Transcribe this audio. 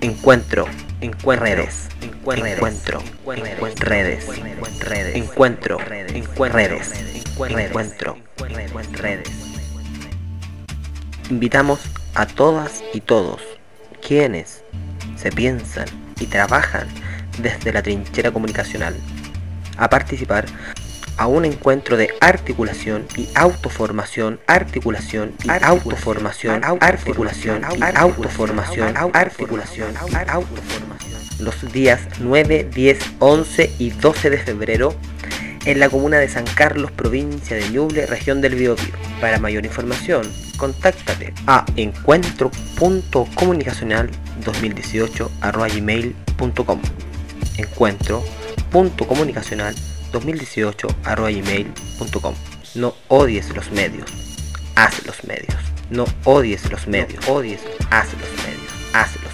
Encuentro, redes, encuentro, redes, encuentro, redes, redes. Invitamos a todas y todos quienes se piensan y trabajan desde la trinchera comunicacional a participar a un encuentro de articulación y autoformación, los días 9, 10, 11 y 12 de febrero en la comuna de San Carlos, provincia de Ñuble, región del Biobío. Para mayor información, contáctate a encuentro.comunicacional2018@gmail.com. encuentro.comunicacional2018@gmail.com. No odies los medios, haz los medios. No odies los medios, haz los medios.